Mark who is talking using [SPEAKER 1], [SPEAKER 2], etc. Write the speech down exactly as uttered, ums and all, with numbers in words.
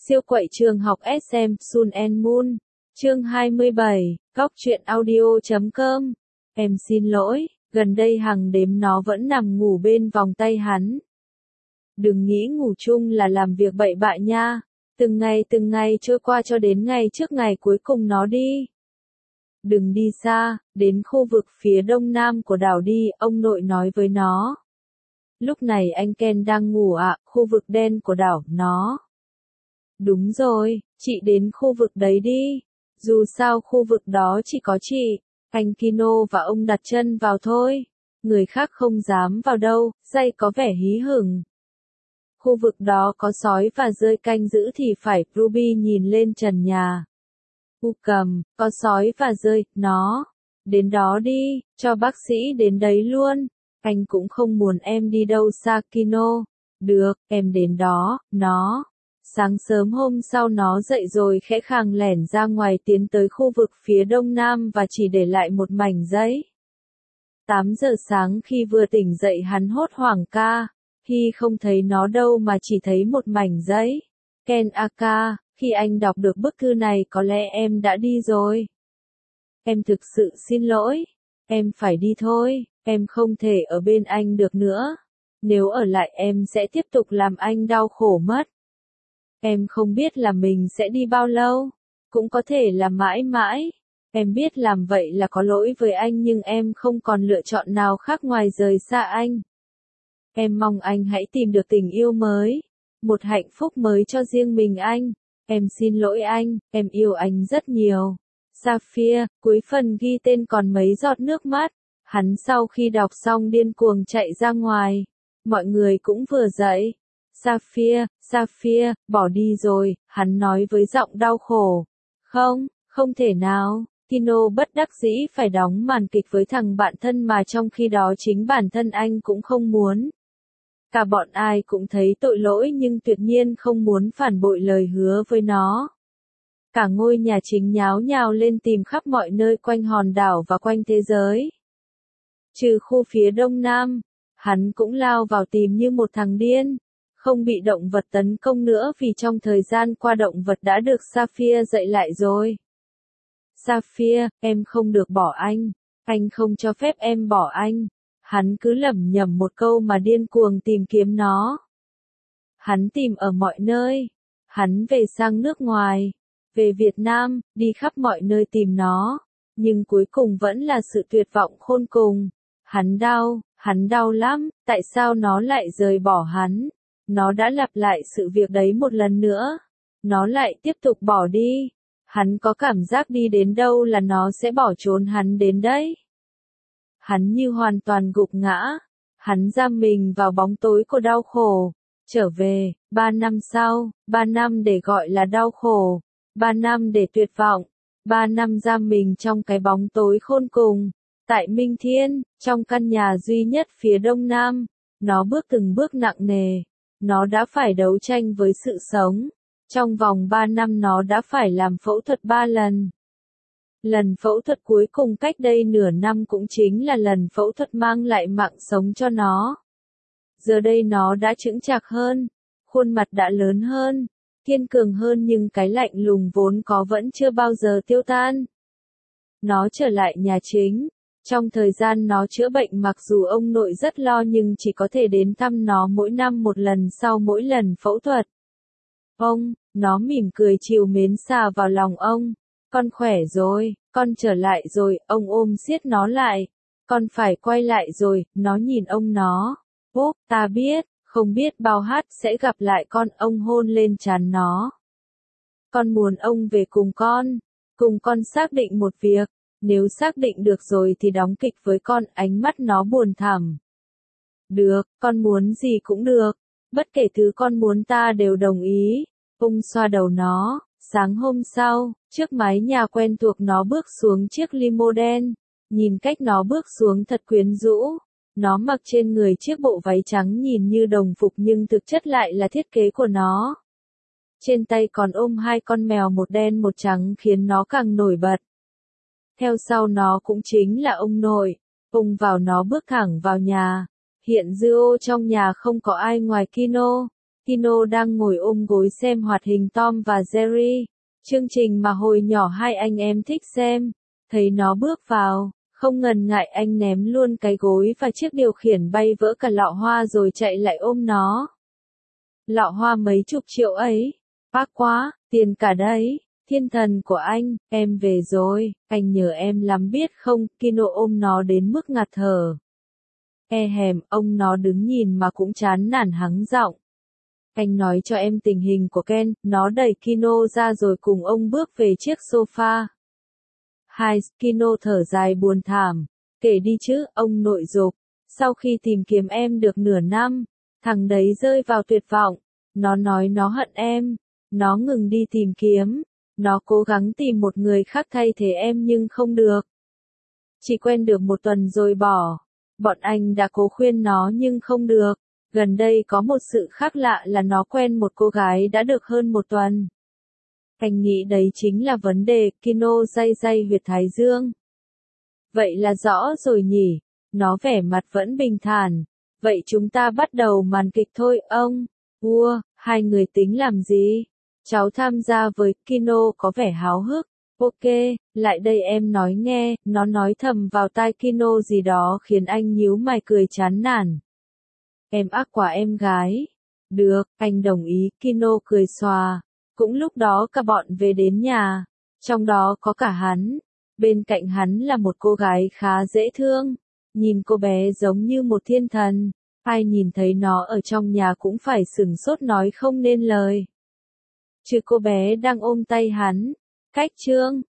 [SPEAKER 1] Siêu quậy trường học ét em Sun and Moon. Chương hai mươi bảy, góc truyện audio chấm com. Em xin lỗi, gần đây Hằng đếm nó vẫn nằm ngủ bên vòng tay hắn. Đừng nghĩ ngủ chung là làm việc bậy bạ nha. Từng ngày từng ngày trôi qua cho đến ngày trước ngày cuối cùng nó đi. Đừng đi xa, đến khu vực phía đông nam của đảo đi, ông nội nói với nó. Lúc này anh Ken đang ngủ ạ, à, khu vực đen của đảo, nó. Đúng rồi, chị đến khu vực đấy đi. Dù sao khu vực đó chỉ có chị, anh Kino và ông đặt chân vào thôi. Người khác không dám vào đâu, Jay có vẻ hí hửng. Khu vực đó có sói và dơi canh giữ thì phải, Ruby nhìn lên trần nhà. U cầm, có sói và dơi, nó. Đến đó đi, cho bác sĩ đến đấy luôn. Anh cũng không muốn em đi đâu xa Kino. Được, em đến đó, nó. Sáng sớm hôm sau nó dậy rồi khẽ khàng lẻn ra ngoài tiến tới khu vực phía đông nam và chỉ để lại một mảnh giấy. tám giờ sáng khi vừa tỉnh dậy hắn hốt hoảng ca. Hi không thấy nó đâu mà chỉ thấy một mảnh giấy. Ken aka, khi anh đọc được bức thư này có lẽ em đã đi rồi. Em thực sự xin lỗi. Em phải đi thôi, em không thể ở bên anh được nữa. Nếu ở lại em sẽ tiếp tục làm anh đau khổ mất. Em không biết là mình sẽ đi bao lâu. Cũng có thể là mãi mãi. Em biết làm vậy là có lỗi với anh nhưng em không còn lựa chọn nào khác ngoài rời xa anh. Em mong anh hãy tìm được tình yêu mới. Một hạnh phúc mới cho riêng mình anh. Em xin lỗi anh, em yêu anh rất nhiều. Sapphire, cuối phần ghi tên còn mấy giọt nước mắt. Hắn sau khi đọc xong điên cuồng chạy ra ngoài. Mọi người cũng vừa dậy. Sapphire, Sapphire, bỏ đi rồi, hắn nói với giọng đau khổ. Không, không thể nào. Kino bất đắc dĩ phải đóng màn kịch với thằng bạn thân mà trong khi đó chính bản thân anh cũng không muốn. Cả bọn ai cũng thấy tội lỗi nhưng tuyệt nhiên không muốn phản bội lời hứa với nó. Cả ngôi nhà chính nháo nhào lên tìm khắp mọi nơi quanh hòn đảo và quanh thế giới. Trừ khu phía đông nam, hắn cũng lao vào tìm như một thằng điên. Không bị động vật tấn công nữa vì trong thời gian qua động vật đã được Sapphire dạy lại rồi. Sapphire, em không được bỏ anh. Anh không cho phép em bỏ anh. Hắn cứ lẩm nhẩm một câu mà điên cuồng tìm kiếm nó. Hắn tìm ở mọi nơi. Hắn về sang nước ngoài. Về Việt Nam, đi khắp mọi nơi tìm nó. Nhưng cuối cùng vẫn là sự tuyệt vọng khôn cùng. Hắn đau, hắn đau lắm, tại sao nó lại rời bỏ hắn? Nó đã lặp lại sự việc đấy một lần nữa. Nó lại tiếp tục bỏ đi. Hắn có cảm giác đi đến đâu là nó sẽ bỏ trốn hắn đến đấy. Hắn như hoàn toàn gục ngã. Hắn giam mình vào bóng tối của đau khổ. Trở về, ba năm sau, ba năm để gọi là đau khổ. Ba năm để tuyệt vọng. Ba năm giam mình trong cái bóng tối khôn cùng. Tại Minh Thiên, trong căn nhà duy nhất phía đông nam, nó bước từng bước nặng nề. Nó đã phải đấu tranh với sự sống. Trong vòng ba năm nó đã phải làm phẫu thuật ba lần. Lần phẫu thuật cuối cùng cách đây nửa năm cũng chính là lần phẫu thuật mang lại mạng sống cho nó. Giờ đây nó đã chững chạc hơn. Khuôn mặt đã lớn hơn. Kiên cường hơn nhưng cái lạnh lùng vốn có vẫn chưa bao giờ tiêu tan. Nó trở lại nhà chính. Trong thời gian nó chữa bệnh mặc dù ông nội rất lo nhưng chỉ có thể đến thăm nó mỗi năm một lần sau mỗi lần phẫu thuật. Ông, nó mỉm cười trìu mến xà vào lòng ông. Con khỏe rồi, con trở lại rồi, ông ôm siết nó lại. Con phải quay lại rồi, nó nhìn ông nó. Bố, ta biết, không biết bao hát sẽ gặp lại con, ông hôn lên trán nó. Con muốn ông về cùng con, cùng con xác định một việc. Nếu xác định được rồi thì đóng kịch với con, ánh mắt nó buồn thẳm. Được, con muốn gì cũng được. Bất kể thứ con muốn ta đều đồng ý. Ông xoa đầu nó. Sáng hôm sau, trước mái nhà quen thuộc nó bước xuống chiếc limo đen. Nhìn cách nó bước xuống thật quyến rũ. Nó mặc trên người chiếc bộ váy trắng nhìn như đồng phục nhưng thực chất lại là thiết kế của nó. Trên tay còn ôm hai con mèo một đen một trắng khiến nó càng nổi bật. Theo sau nó cũng chính là ông nội. Ông vào nó bước thẳng vào nhà. Hiện dư ô trong nhà không có ai ngoài Kino. Kino đang ngồi ôm gối xem hoạt hình Tom và Jerry, chương trình mà hồi nhỏ hai anh em thích xem. Thấy nó bước vào, không ngần ngại anh ném luôn cái gối và chiếc điều khiển bay vỡ cả lọ hoa rồi chạy lại ôm nó. Lọ hoa mấy chục triệu ấy, bác quá, tiền cả đấy. Thiên thần của anh, em về rồi, anh nhớ em lắm biết không, Kino ôm nó đến mức ngạt thở. E hèm, ông nó đứng nhìn mà cũng chán nản hắng giọng. Anh nói cho em tình hình của Ken, nó đẩy Kino ra rồi cùng ông bước về chiếc sofa. Hai, Kino thở dài buồn thảm, kể đi chứ, ông nội giục. Sau khi tìm kiếm em được nửa năm, thằng đấy rơi vào tuyệt vọng, nó nói nó hận em, nó ngừng đi tìm kiếm. Nó cố gắng tìm một người khác thay thế em nhưng không được. Chỉ quen được một tuần rồi bỏ. Bọn anh đã cố khuyên nó nhưng không được. Gần đây có một sự khác lạ là nó quen một cô gái đã được hơn một tuần. Anh nghĩ đấy chính là vấn đề, Kino day day huyệt thái dương. Vậy là rõ rồi nhỉ. Nó vẻ mặt vẫn bình thản. Vậy chúng ta bắt đầu màn kịch thôi, ông. Ua, hai người tính làm gì? Cháu tham gia với, Kino có vẻ háo hức. Ok, lại đây em nói nghe, nó nói thầm vào tai Kino gì đó khiến anh nhíu mày cười chán nản. Em ác quá em gái. Được, anh đồng ý, Kino cười xòa. Cũng lúc đó cả bọn về đến nhà, trong đó có cả hắn. Bên cạnh hắn là một cô gái khá dễ thương. Nhìn cô bé giống như một thiên thần. Ai nhìn thấy nó ở trong nhà cũng phải sửng sốt nói không nên lời. Chứ cô bé đang ôm tay hắn. Cách chương